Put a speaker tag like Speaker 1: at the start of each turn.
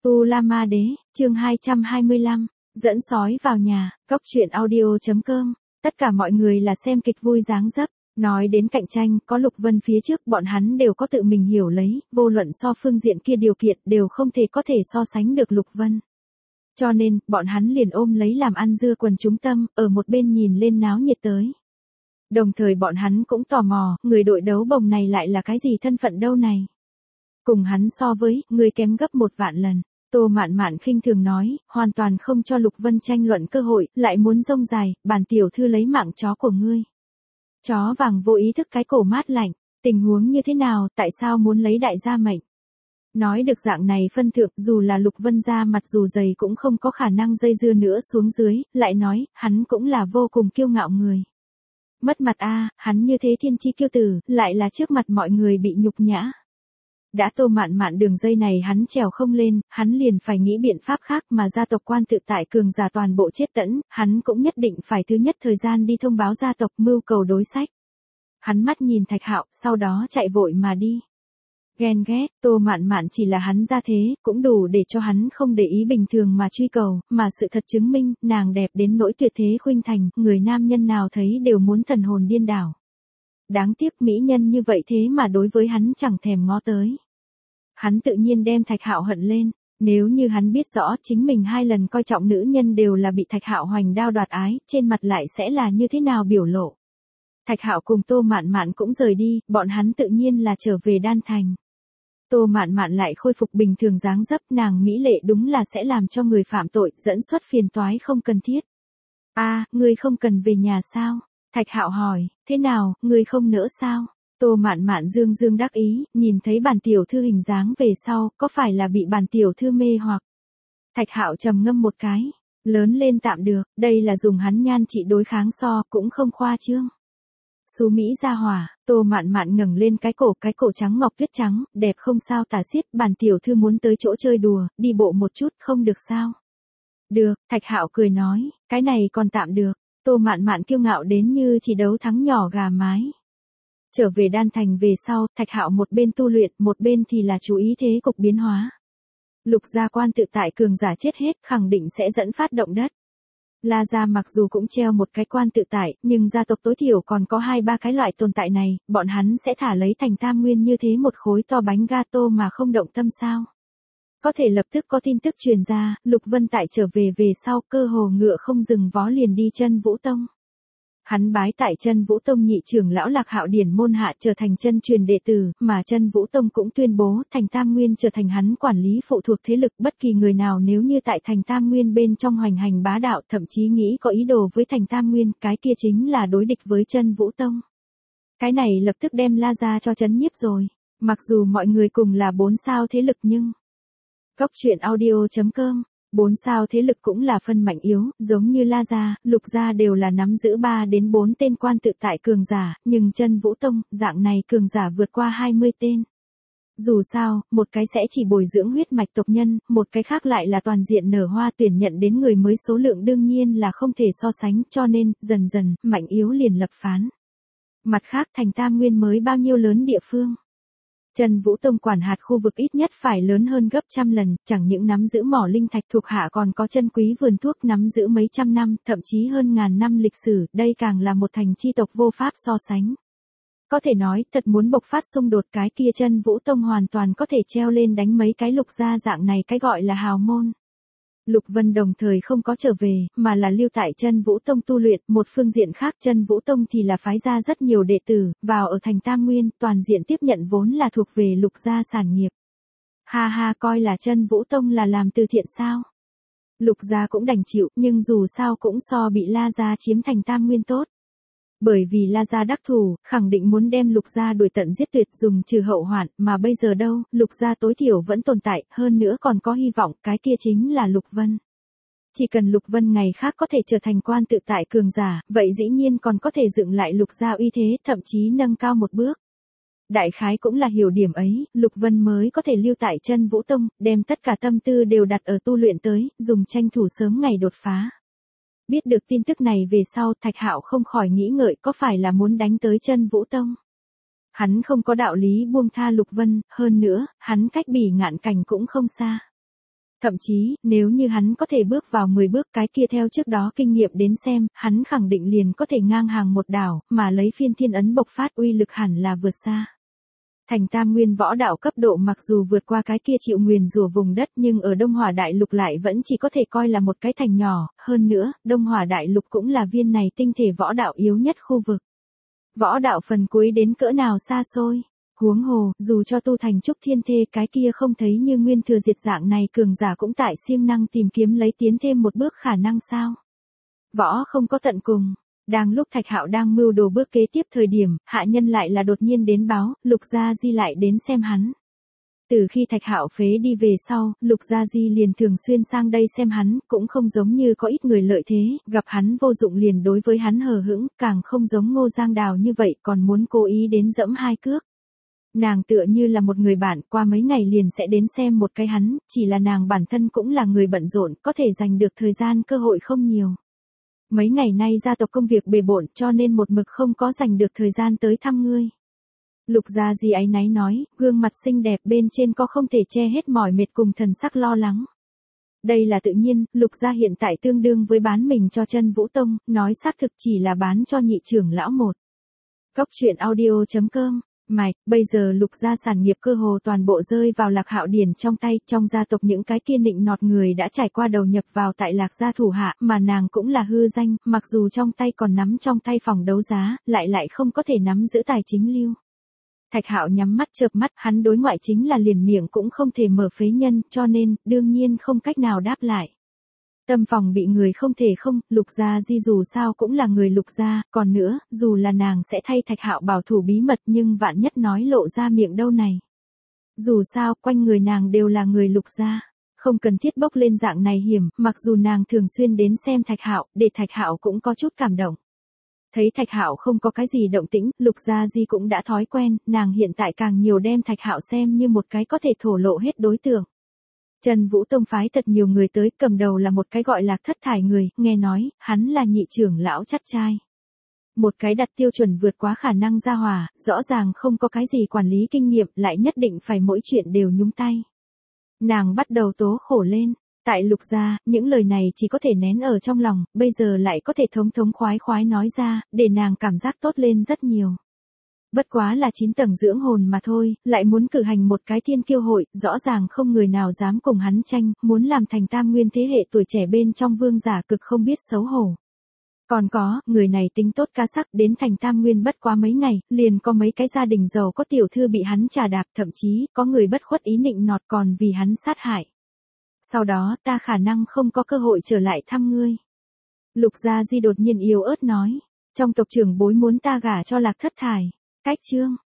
Speaker 1: U La Ma Đế, chương 225, dẫn sói vào nhà, Cóc truyện audio.com, tất cả mọi người là xem kịch vui dáng dấp, nói đến cạnh tranh, có Lục Vân phía trước bọn hắn đều có tự mình hiểu lấy, vô luận so phương diện kia điều kiện đều không có thể so sánh được Lục Vân. Cho nên, bọn hắn liền ôm lấy làm ăn dưa quần chúng tâm, ở một bên nhìn lên náo nhiệt tới. Đồng thời bọn hắn cũng tò mò, người đội đấu bồng này lại là cái gì thân phận đâu này. Cùng hắn so với, người kém gấp 1 vạn lần. Tô Mạn Mạn khinh thường nói, hoàn toàn không cho Lục Vân tranh luận cơ hội, lại muốn rông dài, bản tiểu thư lấy mạng chó của ngươi. Chó vàng vô ý thức cái cổ mát lạnh, tình huống như thế nào, tại sao muốn lấy đại gia mệnh? Nói được dạng này phân thượng, dù là Lục Vân ra mặt dù dày cũng không có khả năng dây dưa nữa xuống dưới, lại nói, hắn cũng là vô cùng kiêu ngạo người. Mất mặt a, hắn như thế thiên chi kiêu tử, lại là trước mặt mọi người bị nhục nhã. Đã Tô Mạn Mạn đường dây này hắn trèo không lên, hắn liền phải nghĩ biện pháp khác mà gia tộc quan tự tại cường giả toàn bộ chết tẫn, hắn cũng nhất định phải thứ nhất thời gian đi thông báo gia tộc mưu cầu đối sách. Hắn mắt nhìn Thạch Hạo, sau đó chạy vội mà đi. Ghen ghét, Tô Mạn Mạn chỉ là hắn ra thế, cũng đủ để cho hắn không để ý bình thường mà truy cầu, mà sự thật chứng minh, nàng đẹp đến nỗi tuyệt thế khuynh thành, người nam nhân nào thấy đều muốn thần hồn điên đảo. Đáng tiếc mỹ nhân như vậy thế mà đối với hắn chẳng thèm ngó tới. Hắn tự nhiên đem Thạch Hạo hận lên, nếu như hắn biết rõ chính mình 2 lần coi trọng nữ nhân đều là bị Thạch Hạo hoành đao đoạt ái, trên mặt lại sẽ là như thế nào biểu lộ. Thạch Hạo cùng Tô Mạn Mạn cũng rời đi, bọn hắn tự nhiên là trở về Đan Thành. Tô Mạn Mạn lại khôi phục bình thường dáng dấp, nàng mỹ lệ đúng là sẽ làm cho người phạm tội dẫn xuất phiền toái không cần thiết. Ngươi không cần về nhà sao? Thạch Hạo hỏi, thế nào, ngươi không nỡ sao? Tô Mạn Mạn dương dương đắc ý, nhìn thấy bản tiểu thư hình dáng về sau, có phải là bị bản tiểu thư mê hoặc? Thạch Hạo trầm ngâm một cái, lớn lên tạm được, đây là dùng hắn nhan trị đối kháng so, cũng không khoa trương. Xú Mỹ gia hỏa, Tô Mạn Mạn ngẩng lên cái cổ trắng ngọc tuyết trắng, đẹp không sao tả xiết, bản tiểu thư muốn tới chỗ chơi đùa, đi bộ một chút, không được sao? Được, Thạch Hạo cười nói, cái này còn tạm được. Tô Mạn Mạn kiêu ngạo đến như chỉ đấu thắng nhỏ gà mái. Trở về Đan Thành về sau, Thạch Hạo một bên tu luyện, một bên thì là chú ý thế cục biến hóa. Lục gia quan tự tại cường giả chết hết, khẳng định sẽ dẫn phát động đất. La gia mặc dù cũng treo một cái quan tự tại, nhưng gia tộc tối thiểu còn có 2-3 cái loại tồn tại này, bọn hắn sẽ thả lấy thành tam nguyên như thế một khối to bánh gato mà không động tâm sao. Có thể lập tức có tin tức truyền ra, Lục Vân tại trở về sau, cơ hồ ngựa không dừng vó liền đi Chân Vũ Tông. Hắn bái tại Chân Vũ Tông nhị trưởng lão Lạc Hạo điển môn hạ trở thành chân truyền đệ tử, mà Chân Vũ Tông cũng tuyên bố thành Tam Nguyên trở thành hắn quản lý phụ thuộc thế lực, bất kỳ người nào nếu như tại thành Tam Nguyên bên trong hoành hành bá đạo, thậm chí nghĩ có ý đồ với thành Tam Nguyên, cái kia chính là đối địch với Chân Vũ Tông. Cái này lập tức đem La gia cho chấn nhiếp rồi. Mặc dù mọi người cùng là 4 sao thế lực nhưng Cóc truyện audio.com, 4 sao thế lực cũng là phân mạnh yếu, giống như La gia, Lục gia đều là nắm giữ 3 đến 4 tên quan tự tại cường giả, nhưng Chân Vũ Tông, dạng này cường giả vượt qua 20 tên. Dù sao, một cái sẽ chỉ bồi dưỡng huyết mạch tộc nhân, một cái khác lại là toàn diện nở hoa tuyển nhận đến người mới, số lượng đương nhiên là không thể so sánh, cho nên, dần dần, mạnh yếu liền lập phán. Mặt khác thành Tam Nguyên mới bao nhiêu lớn địa phương. Chân Vũ Tông quản hạt khu vực ít nhất phải lớn hơn gấp trăm lần, chẳng những nắm giữ mỏ linh thạch thuộc hạ còn có chân quý vườn thuốc nắm giữ mấy trăm năm, thậm chí hơn ngàn năm lịch sử, đây càng là một thành chi tộc vô pháp so sánh. Có thể nói, thật muốn bộc phát xung đột cái kia Chân Vũ Tông hoàn toàn có thể treo lên đánh mấy cái Lục gia dạng này cái gọi là hào môn. Lục Vân đồng thời không có trở về, mà là lưu tại Chân Vũ Tông tu luyện, một phương diện khác Chân Vũ Tông thì là phái ra rất nhiều đệ tử, vào ở thành Tam Nguyên, toàn diện tiếp nhận vốn là thuộc về Lục gia sản nghiệp. Ha, coi là Chân Vũ Tông là làm từ thiện sao? Lục gia cũng đành chịu, nhưng dù sao cũng so bị La gia chiếm thành Tam Nguyên tốt. Bởi vì La gia đắc thủ, khẳng định muốn đem Lục gia đuổi tận giết tuyệt dùng trừ hậu hoạn, mà bây giờ đâu, Lục gia tối thiểu vẫn tồn tại, hơn nữa còn có hy vọng, cái kia chính là Lục Vân. Chỉ cần Lục Vân ngày khác có thể trở thành quan tự tại cường giả, vậy dĩ nhiên còn có thể dựng lại Lục gia uy thế, thậm chí nâng cao một bước. Đại khái cũng là hiểu điểm ấy, Lục Vân mới có thể lưu tại Chân Vũ Tông, đem tất cả tâm tư đều đặt ở tu luyện tới, dùng tranh thủ sớm ngày đột phá. Biết được tin tức này về sau, Thạch Hạo không khỏi nghĩ ngợi có phải là muốn đánh tới Chân Vũ Tông. Hắn không có đạo lý buông tha Lục Vân, hơn nữa, hắn cách Bỉ Ngạn Cảnh cũng không xa. Thậm chí, nếu như hắn có thể bước vào 10 bước cái kia theo trước đó kinh nghiệm đến xem, hắn khẳng định liền có thể ngang hàng một đảo, mà lấy phiên thiên ấn bộc phát uy lực hẳn là vượt xa. Thành Tam Nguyên võ đạo cấp độ mặc dù vượt qua cái kia chịu nguyền rủa vùng đất nhưng ở Đông Hỏa Đại Lục lại vẫn chỉ có thể coi là một cái thành nhỏ, hơn nữa, Đông Hỏa Đại Lục cũng là viên này tinh thể võ đạo yếu nhất khu vực. Võ đạo phần cuối đến cỡ nào xa xôi. Huống hồ, dù cho tu thành trúc thiên thê cái kia không thấy như nguyên thừa diệt dạng này cường giả cũng tại siêng năng tìm kiếm lấy tiến thêm một bước khả năng sao. Võ không có tận cùng. Đang lúc Thạch Hạo đang mưu đồ bước kế tiếp thời điểm, hạ nhân lại là đột nhiên đến báo, Lục Gia Di lại đến xem hắn. Từ khi Thạch Hạo phế đi về sau, Lục Gia Di liền thường xuyên sang đây xem hắn, cũng không giống như có ít người lợi thế, gặp hắn vô dụng liền đối với hắn hờ hững, càng không giống Ngô Giang Đào như vậy còn muốn cố ý đến dẫm hai cước. Nàng tựa như là một người bạn, qua mấy ngày liền sẽ đến xem một cái hắn, chỉ là nàng bản thân cũng là người bận rộn, có thể dành được thời gian cơ hội không nhiều. Mấy ngày nay gia tộc công việc bề bộn cho nên một mực không có dành được thời gian tới thăm ngươi. Lục Gia Di áy náy nói, gương mặt xinh đẹp bên trên có không thể che hết mỏi mệt cùng thần sắc lo lắng. Đây là tự nhiên, Lục Gia hiện tại tương đương với bán mình cho Chân Vũ Tông, nói xác thực chỉ là bán cho nhị trưởng lão một. Cốc truyện audio.com bây giờ Lục Gia sản nghiệp cơ hồ toàn bộ rơi vào Lạc Hạo Điển trong tay, trong gia tộc những cái kia nịnh nọt người đã trải qua đầu nhập vào tại Lạc gia thủ hạ, mà nàng cũng là hư danh, mặc dù trong tay còn nắm trong tay phòng đấu giá, lại không có thể nắm giữ tài chính lưu. Thạch Hạo nhắm mắt chợp mắt, hắn đối ngoại chính là liền miệng cũng không thể mở phế nhân, cho nên, đương nhiên không cách nào đáp lại. Tâm phòng bị người không thể không, Lục Gia Di dù sao cũng là người Lục gia, còn nữa, dù là nàng sẽ thay Thạch Hạo bảo thủ bí mật nhưng vạn nhất nói lộ ra miệng đâu này. Dù sao, quanh người nàng đều là người Lục gia, không cần thiết bốc lên dạng này hiểm, mặc dù nàng thường xuyên đến xem Thạch Hạo, để Thạch Hạo cũng có chút cảm động. Thấy Thạch Hạo không có cái gì động tĩnh, Lục Gia Di cũng đã thói quen, nàng hiện tại càng nhiều đem Thạch Hạo xem như một cái có thể thổ lộ hết đối tượng. Chân Vũ Tông phái thật nhiều người tới, cầm đầu là một cái gọi Lạc Thất Thải người, nghe nói, hắn là nhị trưởng lão chắt trai. Một cái đặt tiêu chuẩn vượt quá khả năng ra hỏa, rõ ràng không có cái gì quản lý kinh nghiệm, lại nhất định phải mỗi chuyện đều nhúng tay. Nàng bắt đầu tố khổ lên, tại Lục gia, những lời này chỉ có thể nén ở trong lòng, bây giờ lại có thể thống khoái nói ra, để nàng cảm giác tốt lên rất nhiều. Bất quá là 9 tầng dưỡng hồn mà thôi, lại muốn cử hành một cái thiên kiêu hội, rõ ràng không người nào dám cùng hắn tranh, muốn làm thành Tam Nguyên thế hệ tuổi trẻ bên trong vương giả cực không biết xấu hổ. Còn có, người này tính tốt ca sắc, đến thành Tam Nguyên bất quá mấy ngày, liền có mấy cái gia đình giàu có tiểu thư bị hắn trà đạp, thậm chí, có người bất khuất ý nịnh nọt còn vì hắn sát hại. Sau đó, ta khả năng không có cơ hội trở lại thăm ngươi. Lục Gia Di đột nhiên yếu ớt nói, trong tộc trưởng bối muốn ta gả cho Lạc Thất Thải. Cách chương